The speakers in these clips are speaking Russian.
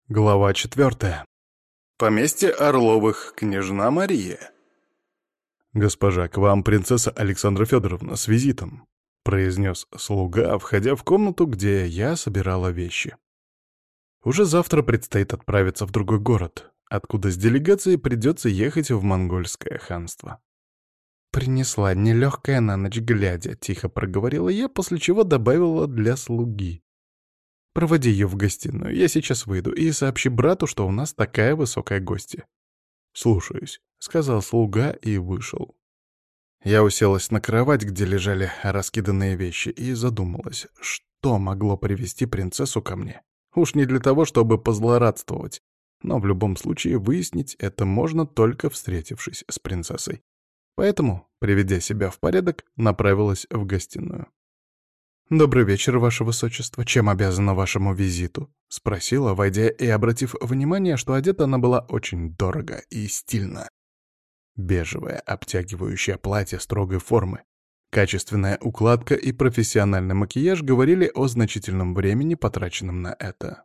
Глава 4. Поместье Орловых, княжна Мария. «Госпожа, к вам принцесса Александра Федоровна с визитом», — произнес слуга, входя в комнату, где я собирала вещи. Уже завтра предстоит отправиться в другой город, откуда с делегацией придется ехать в монгольское ханство. «Принесла нелегкая на ночь глядя», — тихо проговорила я, после чего добавила для слуги. «Проводи ее в гостиную, я сейчас выйду, и сообщи брату, что у нас такая высокая гостья». «Слушаюсь», — сказал слуга и вышел. Я уселась на кровать, где лежали раскиданные вещи, и задумалась, что могло привести принцессу ко мне. Уж не для того, чтобы позлорадствовать, но в любом случае выяснить это можно, только встретившись с принцессой. Поэтому, приведя себя в порядок, направилась в гостиную. «Добрый вечер, ваше высочество. Чем обязана вашему визиту?» — спросила, войдя и обратив внимание, что одета она была очень дорого и стильно. Бежевое обтягивающее платье строгой формы, качественная укладка и профессиональный макияж говорили о значительном времени, потраченном на это.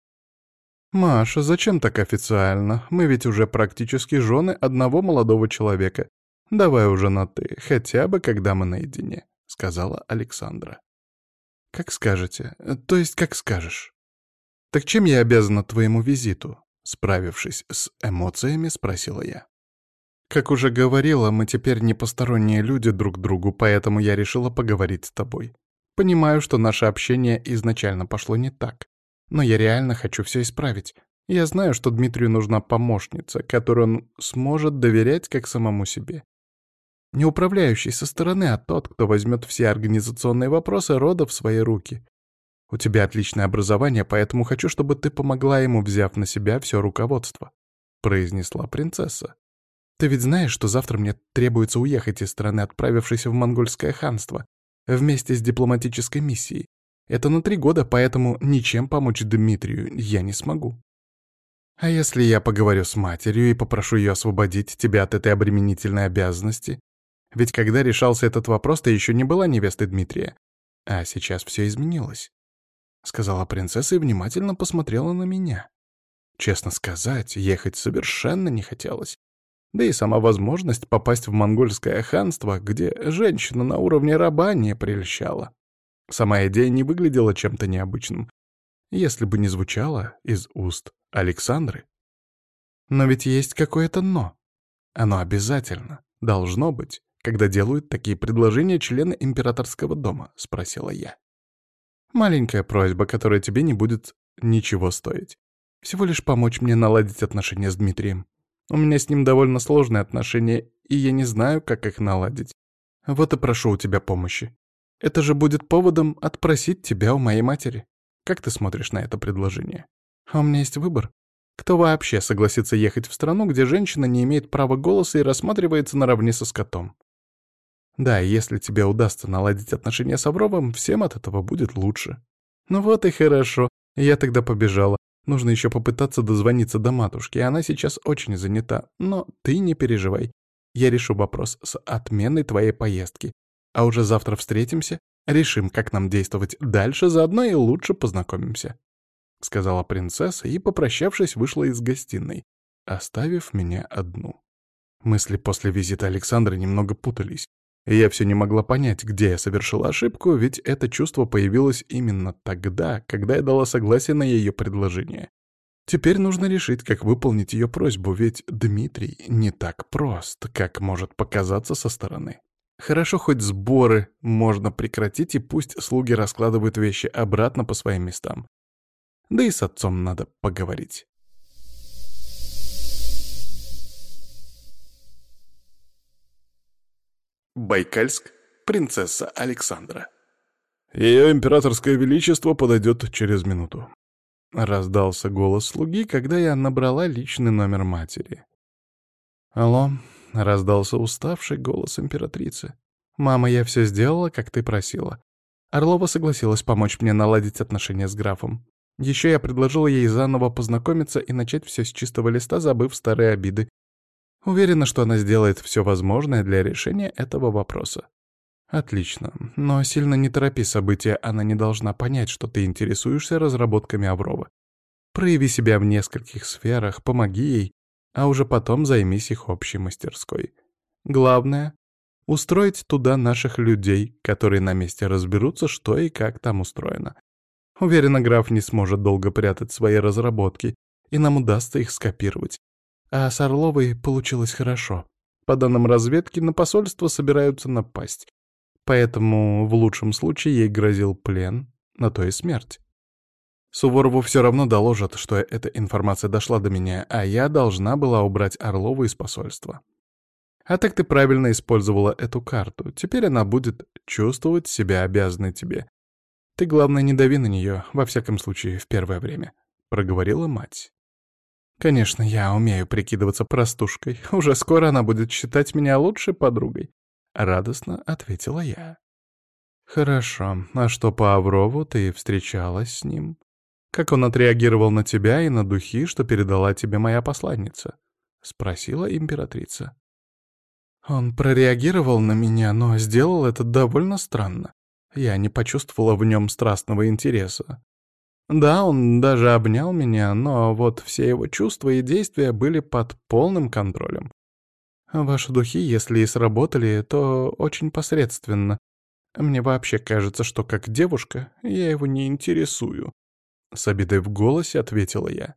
«Маша, зачем так официально? Мы ведь уже практически жены одного молодого человека. Давай уже на «ты», хотя бы когда мы наедине», — сказала Александра. «Как скажете. То есть, как скажешь». «Так чем я обязана твоему визиту?» Справившись с эмоциями, спросила я. «Как уже говорила, мы теперь не посторонние люди друг другу, поэтому я решила поговорить с тобой. Понимаю, что наше общение изначально пошло не так, но я реально хочу все исправить. Я знаю, что Дмитрию нужна помощница, которой он сможет доверять как самому себе. Не управляющий со стороны, а тот, кто возьмет все организационные вопросы рода в свои руки. У тебя отличное образование, поэтому хочу, чтобы ты помогла ему, взяв на себя все руководство», — произнесла принцесса. «Ты ведь знаешь, что завтра мне требуется уехать из страны, отправившись в монгольское ханство, вместе с дипломатической миссией. Это на 3 года, поэтому ничем помочь Дмитрию я не смогу. А если я поговорю с матерью и попрошу ее освободить тебя от этой обременительной обязанности? Ведь когда решался этот вопрос, ты еще не была невестой Дмитрия. А сейчас все изменилось», — сказала принцесса и внимательно посмотрела на меня. Честно сказать, ехать совершенно не хотелось. Да и сама возможность попасть в монгольское ханство, где женщина на уровне раба, не прельщала. Сама идея не выглядела чем-то необычным, если бы не звучала из уст Александры. Но ведь есть какое-то «но». Оно обязательно должно быть, когда делают такие предложения члены императорского дома, спросила я. «Маленькая просьба, которая тебе не будет ничего стоить. Всего лишь помочь мне наладить отношения с Дмитрием. У меня с ним довольно сложные отношения, и я не знаю, как их наладить. Вот и прошу у тебя помощи. Это же будет поводом отпросить тебя у моей матери. Как ты смотришь на это предложение? А у меня есть выбор. Кто вообще согласится ехать в страну, где женщина не имеет права голоса и рассматривается наравне со скотом? Да, если тебе удастся наладить отношения с Авровым, всем от этого будет лучше». «Ну вот и хорошо. Я тогда побежала. Нужно еще попытаться дозвониться до матушки, она сейчас очень занята. Но ты не переживай. Я решу вопрос с отменой твоей поездки. А уже завтра встретимся, решим, как нам действовать дальше, заодно и лучше познакомимся», — сказала принцесса и, попрощавшись, вышла из гостиной, оставив меня одну. Мысли после визита Александры немного путались. И я все не могла понять, где я совершила ошибку, ведь это чувство появилось именно тогда, когда я дала согласие на ее предложение. Теперь нужно решить, как выполнить ее просьбу, ведь Дмитрий не так прост, как может показаться со стороны. Хорошо, хоть сборы можно прекратить, и пусть слуги раскладывают вещи обратно по своим местам. Да и с отцом надо поговорить. Байкальск, принцесса Александра. «Ее императорское величество подойдет через минуту», — раздался голос слуги, когда я набрала личный номер матери. «Алло», — раздался уставший голос императрицы. «Мама, я все сделала, как ты просила. Орлова согласилась помочь мне наладить отношения с графом. Еще я предложила ей заново познакомиться и начать все с чистого листа, забыв старые обиды. Уверена, что она сделает все возможное для решения этого вопроса». «Отлично. Но сильно не торопи события, она не должна понять, что ты интересуешься разработками Аврова. Прояви себя в нескольких сферах, помоги ей, а уже потом займись их общей мастерской. Главное — устроить туда наших людей, которые на месте разберутся, что и как там устроено. Уверена, граф не сможет долго прятать свои разработки, и нам удастся их скопировать. А с Орловой получилось хорошо. По данным разведки, на посольство собираются напасть. Поэтому в лучшем случае ей грозил плен, на то и смерть. Суворову все равно доложат, что эта информация дошла до меня, а я должна была убрать Орлову из посольства. А так ты правильно использовала эту карту. Теперь она будет чувствовать себя обязанной тебе. Ты, главное, не дави на нее, во всяком случае, в первое время», — проговорила мать. «Конечно, я умею прикидываться простушкой. Уже скоро она будет считать меня лучшей подругой», — радостно ответила я. «Хорошо. А что по Аврову? Ты встречалась с ним? Как он отреагировал на тебя и на духи, что передала тебе моя посланница?» — спросила императрица. Он прореагировал на меня, но сделал это довольно странно. Я не почувствовала в нем страстного интереса. Да, он даже обнял меня, но вот все его чувства и действия были под полным контролем. Ваши духи, если и сработали, то очень посредственно. Мне вообще кажется, что как девушка я его не интересую. С обидой в голосе ответила я.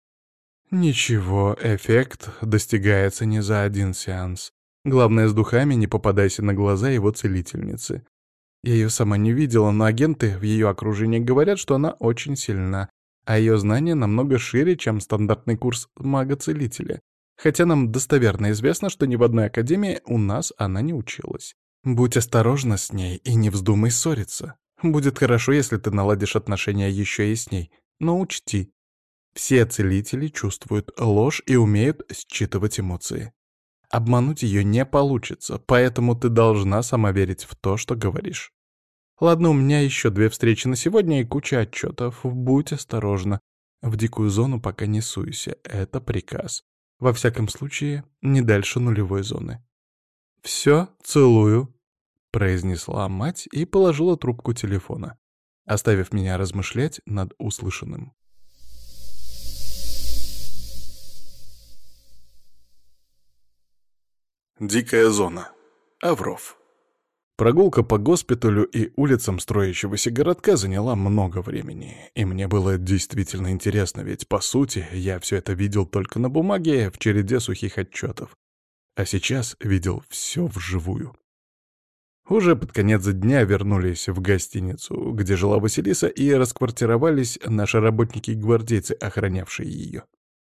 Ничего, эффект достигается не за один сеанс. Главное, с духами не попадайся на глаза его целительницы. Я ее сама не видела, но агенты в ее окружении говорят, что она очень сильна, а ее знания намного шире, чем стандартный курс мага-целителя. Хотя нам достоверно известно, что ни в одной академии у нас она не училась. Будь осторожна с ней и не вздумай ссориться. Будет хорошо, если ты наладишь отношения еще и с ней. Но учти, все целители чувствуют ложь и умеют считывать эмоции. Обмануть ее не получится, поэтому ты должна сама верить в то, что говоришь. Ладно, у меня еще 2 встречи на сегодня и куча отчетов. Будь осторожна. В дикую зону пока не суйся. Это приказ. Во всяком случае, не дальше нулевой зоны. «Все, целую», — произнесла мать и положила трубку телефона, оставив меня размышлять над услышанным. Дикая зона. Авров. Прогулка по госпиталю и улицам строящегося городка заняла много времени, и мне было действительно интересно, ведь, по сути, я все это видел только на бумаге в череде сухих отчетов, а сейчас видел все вживую. Уже под конец дня вернулись в гостиницу, где жила Василиса, и расквартировались наши работники-гвардейцы, охранявшие ее.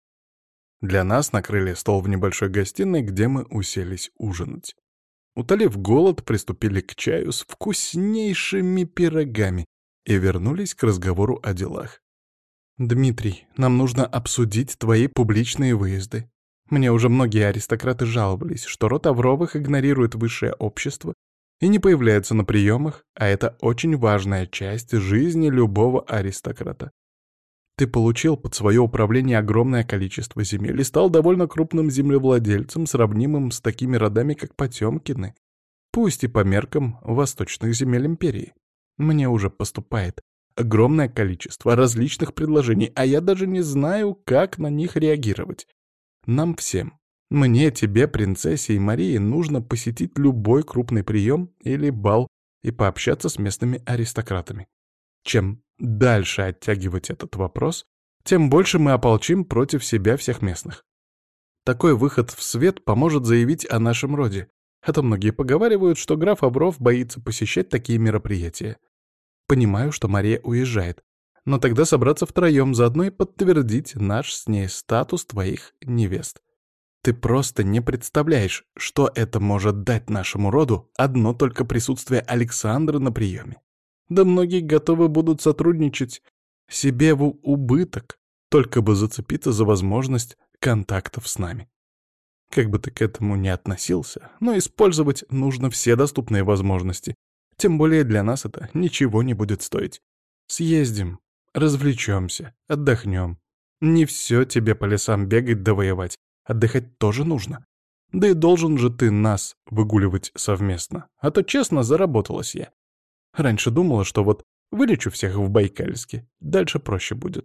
Для нас накрыли стол в небольшой гостиной, где мы уселись ужинать. Утолив голод, приступили к чаю с вкуснейшими пирогами и вернулись к разговору о делах. «Дмитрий, нам нужно обсудить твои публичные выезды. Мне уже многие аристократы жаловались, что род Авровых игнорирует высшее общество и не появляется на приемах, а это очень важная часть жизни любого аристократа. Ты получил под свое управление огромное количество земель и стал довольно крупным землевладельцем, сравнимым с такими родами, как Потемкины, пусть и по меркам восточных земель империи. Мне уже поступает огромное количество различных предложений, а я даже не знаю, как на них реагировать. Нам всем, мне, тебе, принцессе и Марии, нужно посетить любой крупный прием или бал и пообщаться с местными аристократами. Чем дальше оттягивать этот вопрос, тем больше мы ополчим против себя всех местных. Такой выход в свет поможет заявить о нашем роде, а то многие поговаривают, что граф Авров боится посещать такие мероприятия. Понимаю, что Мария уезжает, но тогда собраться втроем заодно и подтвердить наш с ней статус твоих невест. Ты просто не представляешь, что это может дать нашему роду одно только присутствие Александра на приеме. Да многие готовы будут сотрудничать себе в убыток, только бы зацепиться за возможность контактов с нами. Как бы ты к этому ни относился, но использовать нужно все доступные возможности. Тем более для нас это ничего не будет стоить. Съездим, развлечемся, отдохнем. Не все тебе по лесам бегать да воевать. Отдыхать тоже нужно. Да и должен же ты нас выгуливать совместно. А то честно заработалась я. Раньше думала, что вот вылечу всех в Байкальске, дальше проще будет.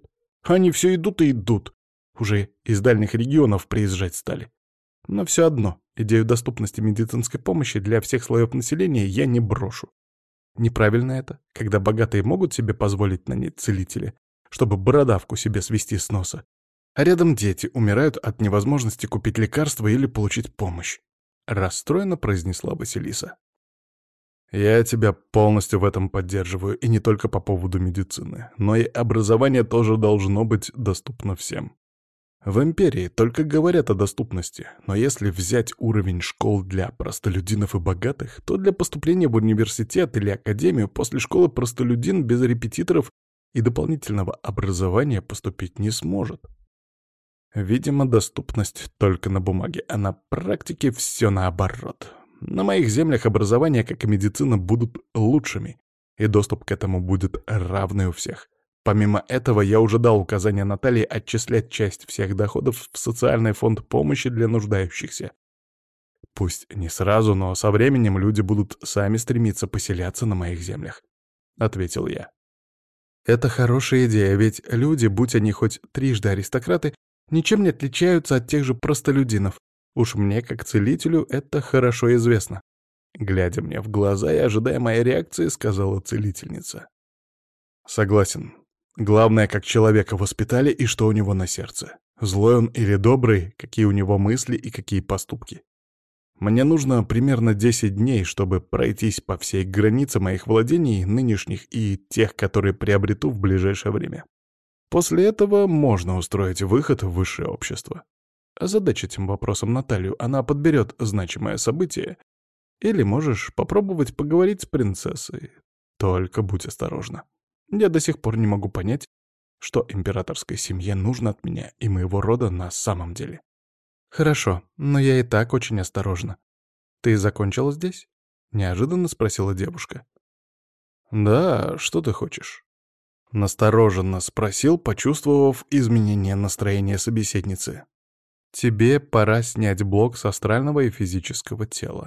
Они все идут и идут. Уже из дальних регионов приезжать стали. Но все одно, идею доступности медицинской помощи для всех слоев населения я не брошу. Неправильно это, когда богатые могут себе позволить нанять целителя, чтобы бородавку себе свести с носа, а рядом дети умирают от невозможности купить лекарства или получить помощь. Расстроенно произнесла Василиса. Я тебя полностью в этом поддерживаю, и не только по поводу медицины, но и образование тоже должно быть доступно всем. В империи только говорят о доступности, но если взять уровень школ для простолюдинов и богатых, то для поступления в университет или академию после школы простолюдин без репетиторов и дополнительного образования поступить не сможет. Видимо, доступность только на бумаге, а на практике все наоборот. На моих землях образование, как и медицина, будут лучшими, и доступ к этому будет равный у всех. Помимо этого, я уже дал указание Наталье отчислять часть всех доходов в социальный фонд помощи для нуждающихся. Пусть не сразу, но со временем люди будут сами стремиться поселяться на моих землях, — ответил я. Это хорошая идея, ведь люди, будь они хоть трижды аристократы, ничем не отличаются от тех же простолюдинов. Уж мне, как целителю, это хорошо известно. Глядя мне в глаза и ожидая моей реакции, сказала целительница. Согласен. Главное, как человека воспитали и что у него на сердце. Злой он или добрый, какие у него мысли и какие поступки. Мне нужно примерно 10 дней, чтобы пройтись по всей границе моих владений, нынешних и тех, которые приобрету в ближайшее время. После этого можно устроить выход в высшее общество. Озадачь этим вопросом Наталью, она подберет значимое событие. Или можешь попробовать поговорить с принцессой. Только будь осторожна. Я до сих пор не могу понять, что императорской семье нужно от меня и моего рода на самом деле. Хорошо, но я и так очень осторожна. Ты закончила здесь? Неожиданно спросила девушка. Да, что ты хочешь? Настороженно спросил, почувствовав изменение настроения собеседницы. Тебе пора снять блок с астрального и физического тела.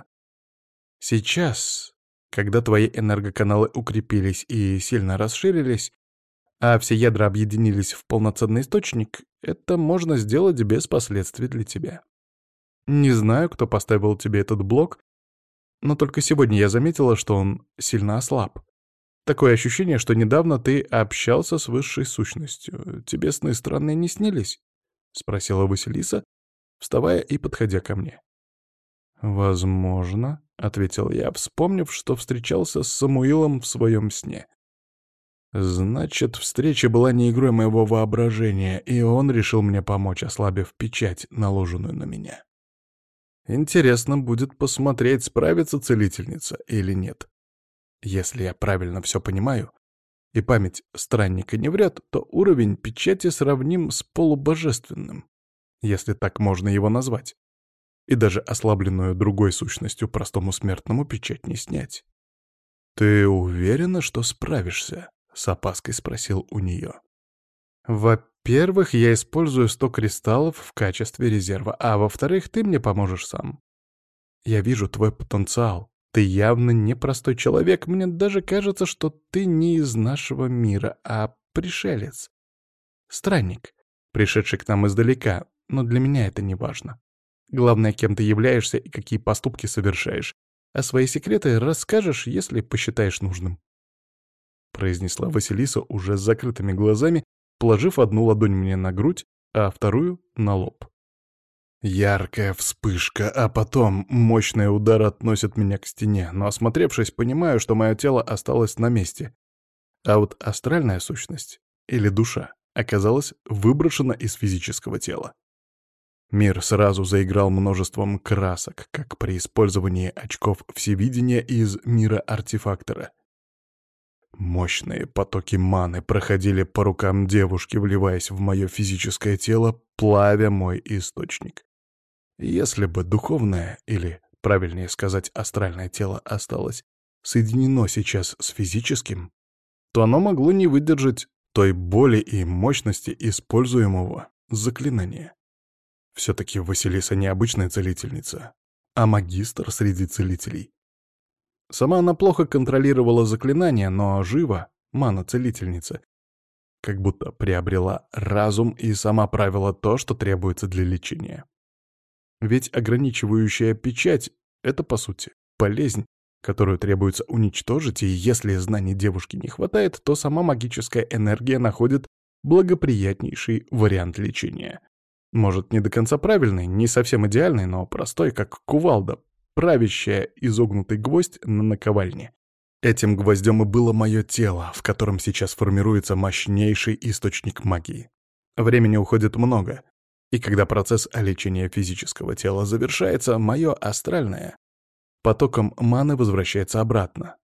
Сейчас, когда твои энергоканалы укрепились и сильно расширились, а все ядра объединились в полноценный источник, это можно сделать без последствий для тебя. Не знаю, кто поставил тебе этот блок, но только сегодня я заметила, что он сильно ослаб. Такое ощущение, что недавно ты общался с высшей сущностью. Тебе сны странные не снились? — спросила Василиса, вставая и подходя ко мне. «Возможно», — ответил я, вспомнив, что встречался с Самуилом в своем сне. «Значит, встреча была не игрой моего воображения, и он решил мне помочь, ослабив печать, наложенную на меня. Интересно будет посмотреть, справится целительница или нет. Если я правильно все понимаю, и память странника не врет, то уровень печати сравним с полубожественным, если так можно его назвать. И даже ослабленную другой сущностью простому смертному печать не снять. «Ты уверена, что справишься?» — с опаской спросил у нее. «Во-первых, я использую 100 кристаллов в качестве резерва, а во-вторых, ты мне поможешь сам. Я вижу твой потенциал. Ты явно непростой человек. Мне даже кажется, что ты не из нашего мира, а пришелец. Странник, пришедший к нам издалека, но для меня это не важно. Главное, кем ты являешься и какие поступки совершаешь. А свои секреты расскажешь, если посчитаешь нужным», — произнесла Василиса уже с закрытыми глазами, положив одну ладонь мне на грудь, а вторую — на лоб. Яркая вспышка, а потом мощный удар относит меня к стене, но, осмотревшись, понимаю, что мое тело осталось на месте. А вот астральная сущность, или душа, оказалась выброшена из физического тела. Мир сразу заиграл множеством красок, как при использовании очков всевидения из мира артефактора. Мощные потоки маны проходили по рукам девушки, вливаясь в мое физическое тело, плавя мой источник. Если бы духовное, или, правильнее сказать, астральное тело осталось соединено сейчас с физическим, то оно могло не выдержать той боли и мощности используемого заклинания. Все-таки Василиса не обычная целительница, а магистр среди целителей. Сама она плохо контролировала заклинания, но жива, мана-целительница. как будто приобрела разум и сама правила то, что требуется для лечения. Ведь ограничивающая печать — это, по сути, болезнь, которую требуется уничтожить, и если знаний девушки не хватает, то сама магическая энергия находит благоприятнейший вариант лечения. Может, не до конца правильный, не совсем идеальный, но простой, как кувалда, правящая изогнутый гвоздь на наковальне. Этим гвоздем и было мое тело, в котором сейчас формируется мощнейший источник магии. Времени уходит много, и когда процесс лечения физического тела завершается, мое астральное потоком маны возвращается обратно.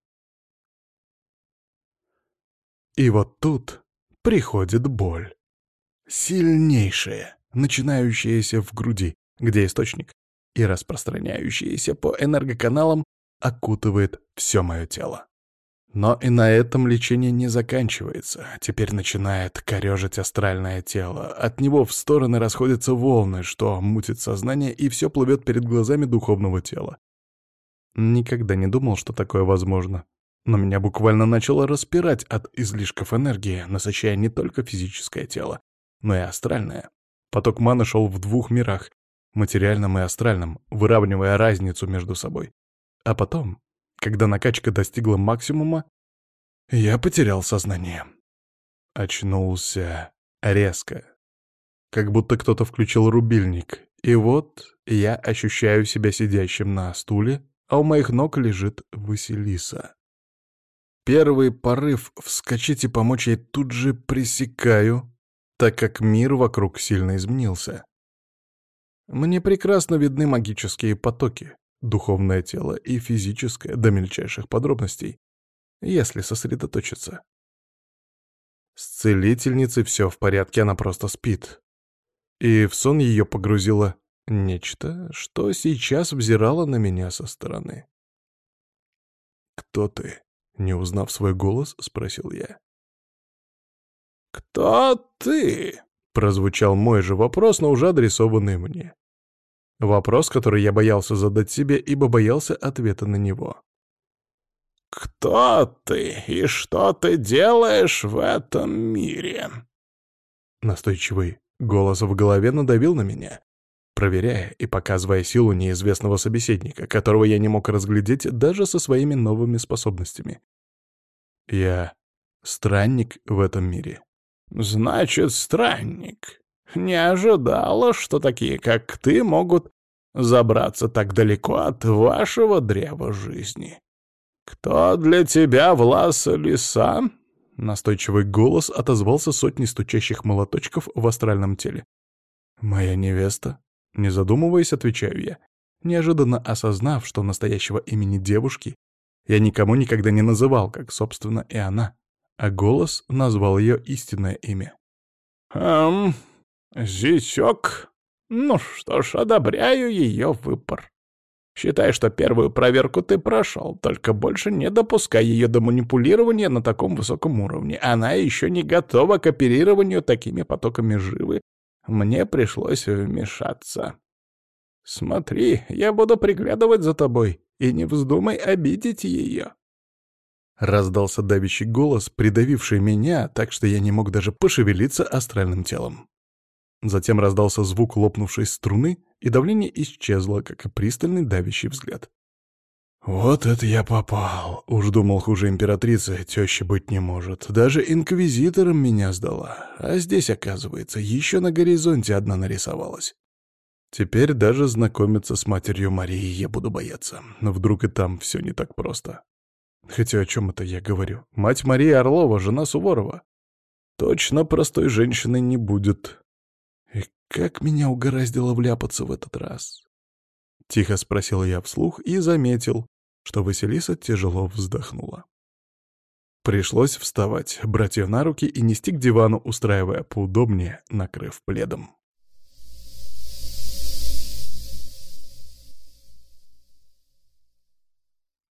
И вот тут приходит боль. Сильнейшая, начинающаяся в груди, где источник, и распространяющаяся по энергоканалам, окутывает все мое тело. Но и на этом лечение не заканчивается. Теперь начинает корежить астральное тело. От него в стороны расходятся волны, что мутит сознание, и все плывет перед глазами духовного тела. Никогда не думал, что такое возможно. Но меня буквально начало распирать от излишков энергии, насыщая не только физическое тело, но и астральное. Поток маны шел в двух мирах, материальном и астральном, выравнивая разницу между собой. А потом, когда накачка достигла максимума, я потерял сознание. Очнулся резко. Как будто кто-то включил рубильник. И вот я ощущаю себя сидящим на стуле, а у моих ног лежит Василиса. Первый порыв вскочить и помочь ей тут же пресекаю, так как мир вокруг сильно изменился. Мне прекрасно видны магические потоки, духовное тело и физическое до мельчайших подробностей, если сосредоточиться. С целительницей все в порядке, она просто спит. И в сон ее погрузило нечто, что сейчас взирало на меня со стороны. «Кто ты?» — не узнав свой голос, спросил я. «Кто ты?» — прозвучал мой же вопрос, но уже адресованный мне. Вопрос, который я боялся задать себе, ибо боялся ответа на него. «Кто ты и что ты делаешь в этом мире?» Настойчивый голос в голове надавил на меня, проверяя и показывая силу неизвестного собеседника, которого я не мог разглядеть даже со своими новыми способностями. Я странник в этом мире. «Значит, странник. Не ожидала, что такие, как ты, могут забраться так далеко от вашего древа жизни. Кто для тебя Власа Лиса?» Настойчивый голос отозвался сотней стучащих молоточков в астральном теле. «Моя невеста?» Не задумываясь, отвечаю я, неожиданно осознав, что настоящего имени девушки я никому никогда не называл, как, собственно, и она, а голос назвал ее истинное имя. Зятёк? Ну что ж, одобряю ее выбор. Считай, что первую проверку ты прошел, только больше не допускай ее до манипулирования на таком высоком уровне. Она еще не готова к оперированию такими потоками живы. Мне пришлось вмешаться. Смотри, я буду приглядывать за тобой, и не вздумай обидеть ее. Раздался давящий голос, придавивший меня, так что я не мог даже пошевелиться астральным телом. Затем раздался звук лопнувшей струны, и давление исчезло, как и пристальный давящий взгляд. «Вот это я попал!» Уж думал, хуже императрицы тещи быть не может. Даже инквизитором меня сдала. А здесь, оказывается, еще на горизонте одна нарисовалась. Теперь даже знакомиться с матерью Марии я буду бояться. Но вдруг и там все не так просто. Хотя о чем это я говорю? Мать Мария Орлова, жена Суворова. Точно простой женщиной не будет. И как меня угораздило вляпаться в этот раз? Тихо спросил я вслух и заметил, что Василиса тяжело вздохнула. Пришлось вставать, брать ее на руки и нести к дивану, устраивая поудобнее, накрыв пледом.